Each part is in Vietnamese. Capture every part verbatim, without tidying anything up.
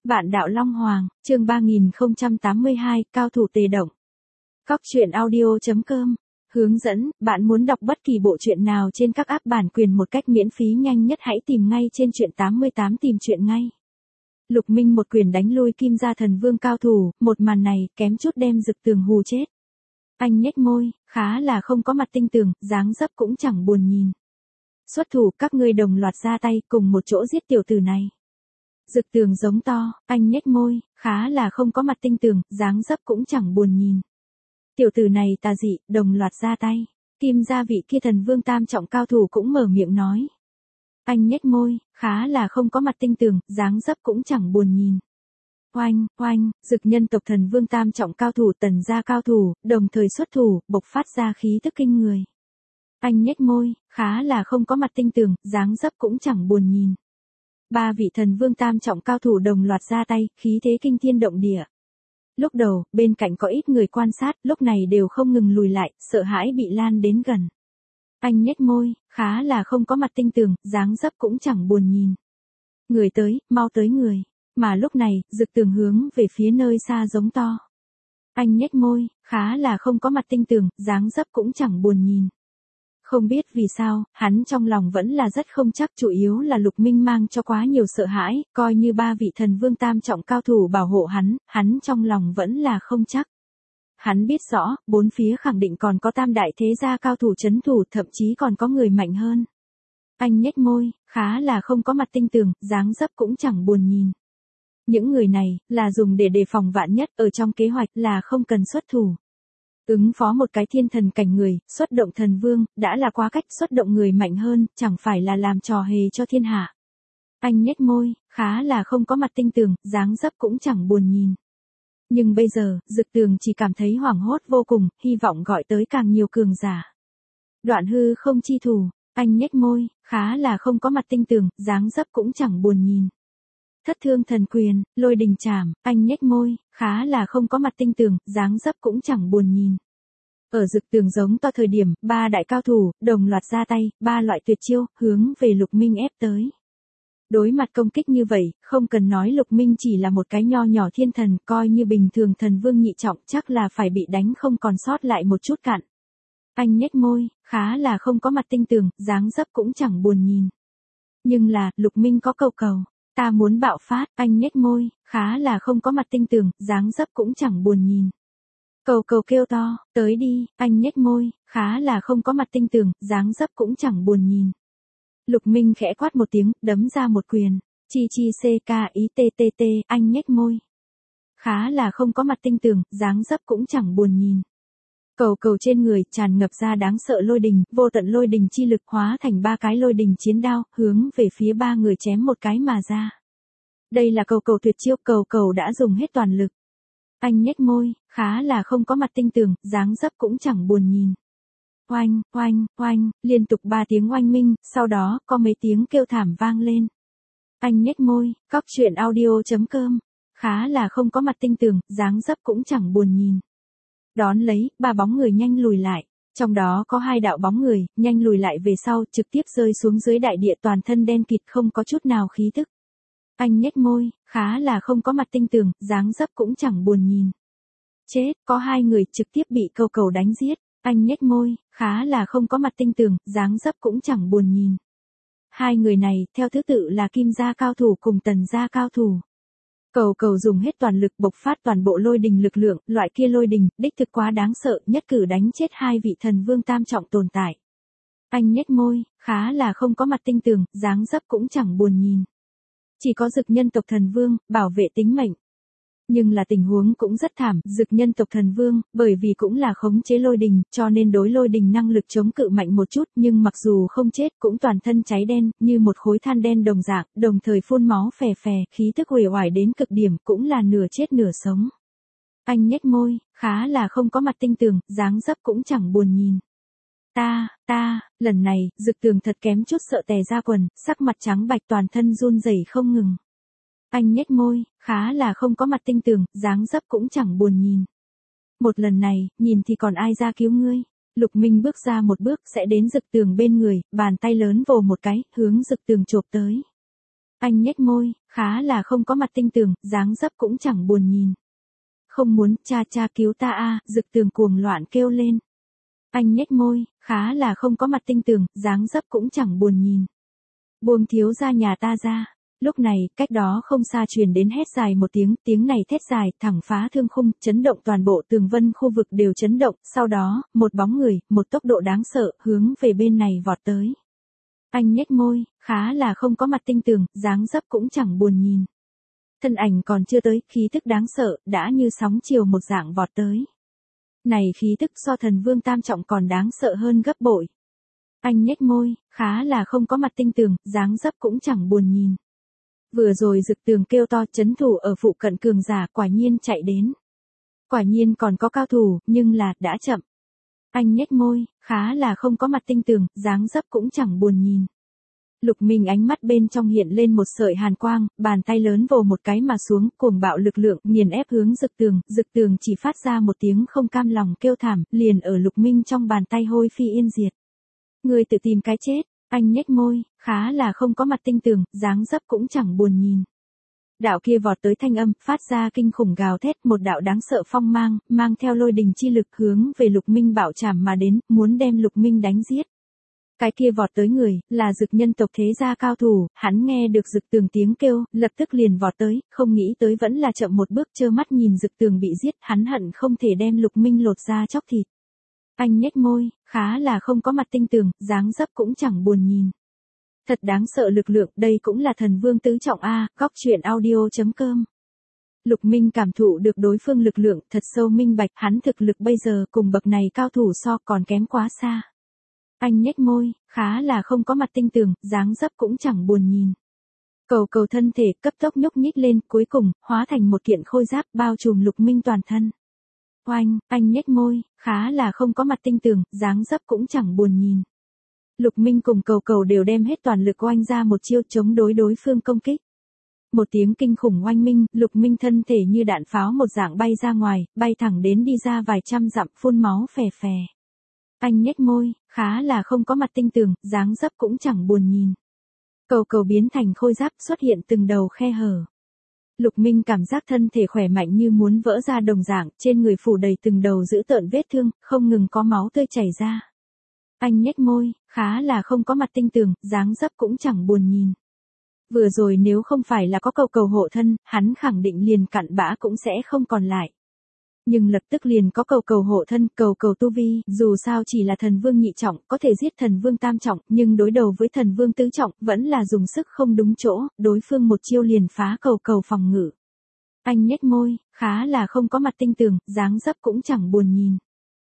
Vạn đạo Long Hoàng, chương ba nghìn không trăm tám mươi hai, cao thủ tề động. Cóc truyện audio chấm com. Hướng dẫn, bạn muốn đọc bất kỳ bộ truyện nào trên các app bản quyền một cách miễn phí nhanh nhất hãy tìm ngay trên truyện tám mươi tám tìm truyện ngay. Lục Minh một quyền đánh lui Kim Gia Thần Vương cao thủ, một màn này kém chút đem Dực Tường hù chết. Anh nhếch môi, khá là không có mặt tinh tường, dáng dấp cũng chẳng buồn nhìn. Xuất thủ, các ngươi đồng loạt ra tay cùng một chỗ giết tiểu tử này. Dực Tường giống to, anh nhếch môi, khá là không có mặt tinh tường, dáng dấp cũng chẳng buồn nhìn. Tiểu tử này tà dị, đồng loạt ra tay. Kim Gia vị kia Thần Vương tam trọng cao thủ cũng mở miệng nói. Anh nhếch môi, khá là không có mặt tinh tường, dáng dấp cũng chẳng buồn nhìn. Oanh, oanh, Dực nhân tộc Thần Vương tam trọng cao thủ Tần gia cao thủ, đồng thời xuất thủ, bộc phát ra khí tức kinh người. Anh nhếch môi, khá là không có mặt tinh tường, dáng dấp cũng chẳng buồn nhìn. Ba vị Thần Vương tam trọng cao thủ đồng loạt ra tay, khí thế kinh thiên động địa. Lúc đầu, bên cạnh có ít người quan sát, lúc này đều không ngừng lùi lại, sợ hãi bị lan đến gần. Anh nhếch môi, khá là không có mặt tinh tường, dáng dấp cũng chẳng buồn nhìn. Người tới, mau tới người. Mà lúc này, Dực Tường hướng về phía nơi xa giống to. Anh nhếch môi, khá là không có mặt tinh tường, dáng dấp cũng chẳng buồn nhìn. Không biết vì sao, hắn trong lòng vẫn là rất không chắc, chủ yếu là Lục Minh mang cho quá nhiều sợ hãi, coi như ba vị Thần Vương tam trọng cao thủ bảo hộ hắn, hắn trong lòng vẫn là không chắc. Hắn biết rõ, bốn phía khẳng định còn có tam đại thế gia cao thủ trấn thủ, thậm chí còn có người mạnh hơn. Anh nhếch môi, khá là không có mặt tinh tường, dáng dấp cũng chẳng buồn nhìn. Những người này, là dùng để đề phòng vạn nhất, ở trong kế hoạch là không cần xuất thủ. Ứng phó một cái thiên thần cảnh người, xuất động thần vương, đã là quá cách, xuất động người mạnh hơn, chẳng phải là làm trò hề cho thiên hạ. Anh nhếch môi, khá là không có mặt tinh tường, dáng dấp cũng chẳng buồn nhìn. Nhưng bây giờ, Dực Tường chỉ cảm thấy hoảng hốt vô cùng, hy vọng gọi tới càng nhiều cường giả. Đoạn hư không chi thủ, anh nhếch môi, khá là không có mặt tinh tường, dáng dấp cũng chẳng buồn nhìn. Thất thương thần quyền, lôi đình chảm, anh nhếch môi, khá là không có mặt tinh tường, dáng dấp cũng chẳng buồn nhìn. Ở Dực Tường giống to thời điểm, ba đại cao thủ, đồng loạt ra tay, ba loại tuyệt chiêu, hướng về Lục Minh ép tới. Đối mặt công kích như vậy, không cần nói Lục Minh chỉ là một cái nho nhỏ thiên thần, coi như bình thường thần vương nhị trọng chắc là phải bị đánh không còn sót lại một chút cạn. Anh nhếch môi, khá là không có mặt tinh tường, dáng dấp cũng chẳng buồn nhìn. Nhưng là, Lục Minh có câu cầu. Ta muốn bạo phát, anh nhếch môi, khá là không có mặt tinh tường, dáng dấp cũng chẳng buồn nhìn. Cầu cầu kêu to, tới đi, anh nhếch môi, khá là không có mặt tinh tường, dáng dấp cũng chẳng buồn nhìn. Lục Minh khẽ quát một tiếng, đấm ra một quyền. Chi chi ck ý t t t, anh nhếch môi. Khá là không có mặt tinh tường, dáng dấp cũng chẳng buồn nhìn. Cầu cầu trên người tràn ngập ra đáng sợ lôi đình, vô tận lôi đình chi lực hóa thành ba cái lôi đình chiến đao, hướng về phía ba người chém một cái mà ra. Đây là cầu cầu tuyệt chiêu, cầu cầu đã dùng hết toàn lực. Anh nhếch môi, khá là không có mặt tinh tường, dáng dấp cũng chẳng buồn nhìn. Oanh, oanh, oanh, liên tục ba tiếng oanh minh, sau đó có mấy tiếng kêu thảm vang lên. Anh nhếch môi, cóc truyện audio chấm com, khá là không có mặt tinh tường, dáng dấp cũng chẳng buồn nhìn. Đón lấy, ba bóng người nhanh lùi lại. Trong đó có hai đạo bóng người, nhanh lùi lại về sau, trực tiếp rơi xuống dưới đại địa, toàn thân đen kịt không có chút nào khí tức. Anh nhếch môi, khá là không có mặt tinh tường, dáng dấp cũng chẳng buồn nhìn. Chết, có hai người trực tiếp bị cầu cầu đánh giết. Anh nhếch môi, khá là không có mặt tinh tường, dáng dấp cũng chẳng buồn nhìn. Hai người này, theo thứ tự là Kim Gia cao thủ cùng Tần Gia cao thủ. Cầu cầu dùng hết toàn lực bộc phát toàn bộ lôi đình lực lượng, loại kia lôi đình, đích thực quá đáng sợ, nhất cử đánh chết hai vị Thần Vương tam trọng tồn tại. Anh nhếch môi, khá là không có mặt tinh tường, dáng dấp cũng chẳng buồn nhìn. Chỉ có Dực nhân tộc Thần Vương, bảo vệ tính mệnh. Nhưng là tình huống cũng rất thảm, Dực nhân tộc Thần Vương, bởi vì cũng là khống chế lôi đình, cho nên đối lôi đình năng lực chống cự mạnh một chút, nhưng mặc dù không chết, cũng toàn thân cháy đen, như một khối than đen đồng dạng, đồng thời phun máu phè phè, khí tức uể oải đến cực điểm, cũng là nửa chết nửa sống. Anh nhếch môi, khá là không có mặt tinh tường, dáng dấp cũng chẳng buồn nhìn. Ta, ta, lần này, Dực Tường thật kém chút sợ tè ra quần, sắc mặt trắng bạch toàn thân run rẩy không ngừng. Anh nhếch môi, khá là không có mặt tinh tường, dáng dấp cũng chẳng buồn nhìn. Một lần này, nhìn thì còn ai ra cứu ngươi. Lục Minh bước ra một bước sẽ đến Dực Tường bên người, bàn tay lớn vồ một cái, hướng Dực Tường chộp tới. Anh nhếch môi, khá là không có mặt tinh tường, dáng dấp cũng chẳng buồn nhìn. Không muốn, cha cha cứu ta a, Dực Tường cuồng loạn kêu lên. Anh nhếch môi, khá là không có mặt tinh tường, dáng dấp cũng chẳng buồn nhìn. Buông thiếu gia nhà ta ra. Lúc này, cách đó không xa truyền đến hét dài một tiếng, tiếng này thét dài, thẳng phá thương khung, chấn động toàn bộ tường vân khu vực đều chấn động, sau đó, một bóng người, một tốc độ đáng sợ, hướng về bên này vọt tới. Anh nhếch môi, khá là không có mặt tinh tường, dáng dấp cũng chẳng buồn nhìn. Thân ảnh còn chưa tới, khí tức đáng sợ, đã như sóng chiều một dạng vọt tới. Này khí tức so thần vương tam trọng còn đáng sợ hơn gấp bội. Anh nhếch môi, khá là không có mặt tinh tường, dáng dấp cũng chẳng buồn nhìn. Vừa rồi Dực Tường kêu to chấn thủ ở phụ cận cường giả quả nhiên chạy đến. Quả nhiên còn có cao thủ, nhưng là, đã chậm. Anh nhếch môi, khá là không có mặt tinh tường, dáng dấp cũng chẳng buồn nhìn. Lục Minh ánh mắt bên trong hiện lên một sợi hàn quang, bàn tay lớn vồ một cái mà xuống, cuồng bạo lực lượng, nghiền ép hướng Dực Tường, Dực Tường chỉ phát ra một tiếng không cam lòng kêu thảm, liền ở Lục Minh trong bàn tay hôi phi yên diệt. Người tự tìm cái chết, anh nhếch môi, khá là không có mặt tinh tường, dáng dấp cũng chẳng buồn nhìn. Đạo kia vọt tới thanh âm, phát ra kinh khủng gào thét, một đạo đáng sợ phong mang, mang theo lôi đình chi lực hướng về Lục Minh bạo chảm mà đến, muốn đem Lục Minh đánh giết. Cái kia vọt tới người, là Dực nhân tộc thế gia cao thủ, hắn nghe được Dực Tường tiếng kêu, lập tức liền vọt tới, không nghĩ tới vẫn là chậm một bước trơ mắt nhìn Dực Tường bị giết, hắn hận không thể đem Lục Minh lột ra chóc thịt. Anh nhếch môi, khá là không có mặt tinh tường, dáng dấp cũng chẳng buồn nhìn. Thật đáng sợ lực lượng, đây cũng là thần vương tứ trọng A, góc truyện audio chấm com. Lục Minh cảm thụ được đối phương lực lượng, thật sâu minh bạch, hắn thực lực bây giờ cùng bậc này cao thủ so còn kém quá xa. Anh nhếch môi, khá là không có mặt tinh tường, dáng dấp cũng chẳng buồn nhìn. Cầu cầu thân thể cấp tốc nhúc nhích lên, cuối cùng, hóa thành một kiện khôi giáp bao trùm Lục Minh toàn thân. Oanh, anh nhếch môi, khá là không có mặt tinh tường, dáng dấp cũng chẳng buồn nhìn. Lục Minh cùng cầu cầu đều đem hết toàn lực oanh ra một chiêu chống đối đối phương công kích. Một tiếng kinh khủng oanh minh, Lục Minh thân thể như đạn pháo một dạng bay ra ngoài, bay thẳng đến đi ra vài trăm dặm phun máu phè phè. Anh nhếch môi, khá là không có mặt tinh tường, dáng dấp cũng chẳng buồn nhìn. Cầu cầu biến thành khôi giáp xuất hiện từng đầu khe hở. Lục Minh cảm giác thân thể khỏe mạnh như muốn vỡ ra đồng dạng, trên người phủ đầy từng đầu dữ tợn vết thương, không ngừng có máu tươi chảy ra. Anh nhếch môi, khá là không có mặt tinh tường, dáng dấp cũng chẳng buồn nhìn. Vừa rồi nếu không phải là có cầu cầu hộ thân, hắn khẳng định liền cặn bã cũng sẽ không còn lại. Nhưng lập tức liền có cầu cầu hộ thân, cầu cầu tu vi, dù sao chỉ là thần vương nhị trọng, có thể giết thần vương tam trọng, nhưng đối đầu với thần vương tứ trọng, vẫn là dùng sức không đúng chỗ, đối phương một chiêu liền phá cầu cầu phòng ngự. Anh nhếch môi, khá là không có mặt tinh tường, dáng dấp cũng chẳng buồn nhìn.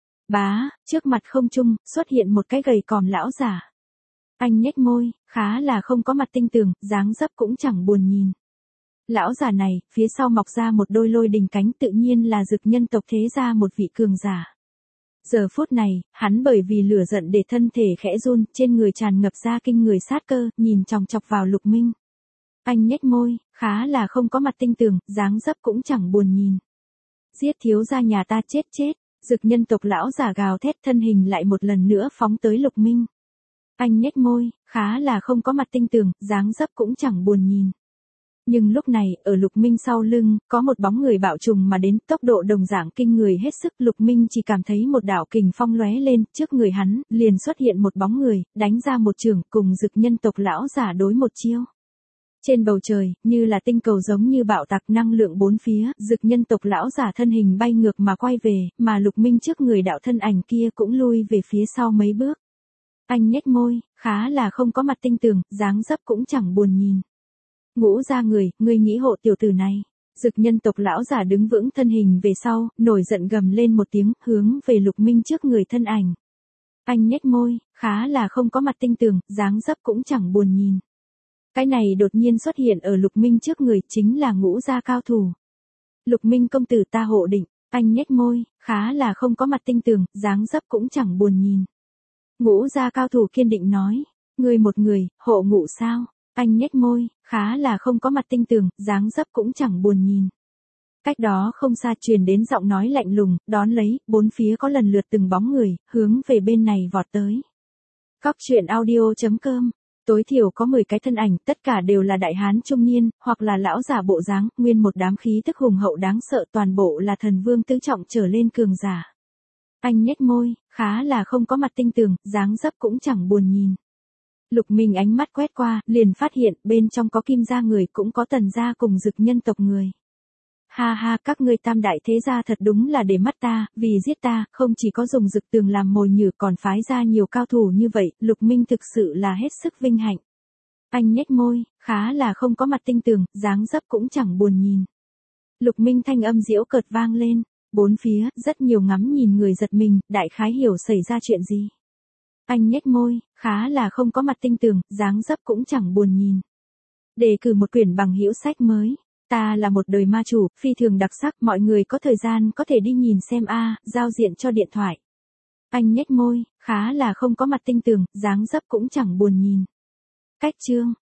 Bá, trước mặt không trung, xuất hiện một cái gầy còm lão giả. Anh nhếch môi, khá là không có mặt tinh tường, dáng dấp cũng chẳng buồn nhìn. Lão giả này, phía sau mọc ra một đôi lôi đình cánh, tự nhiên là Dực nhân tộc thế gia một vị cường giả. Giờ phút này, hắn bởi vì lửa giận để thân thể khẽ run, trên người tràn ngập ra kinh người sát cơ, nhìn chòng chọc vào Lục Minh. Anh nhếch môi, khá là không có mặt tinh tường, dáng dấp cũng chẳng buồn nhìn. Giết thiếu gia nhà ta chết chết, Dực nhân tộc lão giả gào thét, thân hình lại một lần nữa phóng tới Lục Minh. Anh nhếch môi, khá là không có mặt tinh tường, dáng dấp cũng chẳng buồn nhìn. Nhưng lúc này, ở Lục Minh sau lưng, có một bóng người bạo trùng mà đến, tốc độ đồng dạng kinh người hết sức, Lục Minh chỉ cảm thấy một đạo kình phong lóe lên, trước người hắn, liền xuất hiện một bóng người, đánh ra một chưởng, cùng Dực nhân tộc lão giả đối một chiêu. Trên bầu trời, như là tinh cầu giống như bạo tạc năng lượng bốn phía, Dực nhân tộc lão giả thân hình bay ngược mà quay về, mà Lục Minh trước người đạo thân ảnh kia cũng lui về phía sau mấy bước. Anh nhếch môi, khá là không có mặt tinh tường, dáng dấp cũng chẳng buồn nhìn. Ngũ ra người, ngươi nghĩ hộ tiểu tử này. Dực nhân tộc lão giả đứng vững thân hình về sau, nổi giận gầm lên một tiếng, hướng về Lục Minh trước người thân ảnh. Anh nhếch môi, khá là không có mặt tinh tường, dáng dấp cũng chẳng buồn nhìn. Cái này đột nhiên xuất hiện ở Lục Minh trước người, chính là ngũ gia cao thủ. Lục Minh công tử ta hộ định, anh nhếch môi, khá là không có mặt tinh tường, dáng dấp cũng chẳng buồn nhìn. Ngũ gia cao thủ kiên định nói, ngươi một người, hộ ngũ sao? Anh nhếch môi, khá là không có mặt tinh tường, dáng dấp cũng chẳng buồn nhìn. Cách đó không xa truyền đến giọng nói lạnh lùng, đón lấy, bốn phía có lần lượt từng bóng người, hướng về bên này vọt tới. Góc truyện audio chấm com Tối thiểu có mười cái thân ảnh, tất cả đều là đại hán trung niên, hoặc là lão giả bộ dáng, nguyên một đám khí tức hùng hậu đáng sợ, toàn bộ là thần vương tứ trọng trở lên cường giả. Anh nhếch môi, khá là không có mặt tinh tường, dáng dấp cũng chẳng buồn nhìn. Lục Minh ánh mắt quét qua, liền phát hiện bên trong có Kim gia người, cũng có Tần gia cùng Dực nhân tộc người. Ha ha, các ngươi tam đại thế gia thật đúng là để mắt ta, vì giết ta, không chỉ có dùng Dực tường làm mồi nhử còn phái ra nhiều cao thủ như vậy, Lục Minh thực sự là hết sức vinh hạnh. Anh nhếch môi, khá là không có mặt tinh tường, dáng dấp cũng chẳng buồn nhìn. Lục Minh thanh âm giễu cợt vang lên, bốn phía, rất nhiều ngắm nhìn người giật mình, đại khái hiểu xảy ra chuyện gì. Anh nhếch môi, khá là không có mặt tinh tường, dáng dấp cũng chẳng buồn nhìn. Đề cử một quyển bằng hữu sách mới. Ta là một đời ma chủ, phi thường đặc sắc, mọi người có thời gian có thể đi nhìn xem a, giao diện cho điện thoại. Anh nhếch môi, khá là không có mặt tinh tường, dáng dấp cũng chẳng buồn nhìn. Cách chương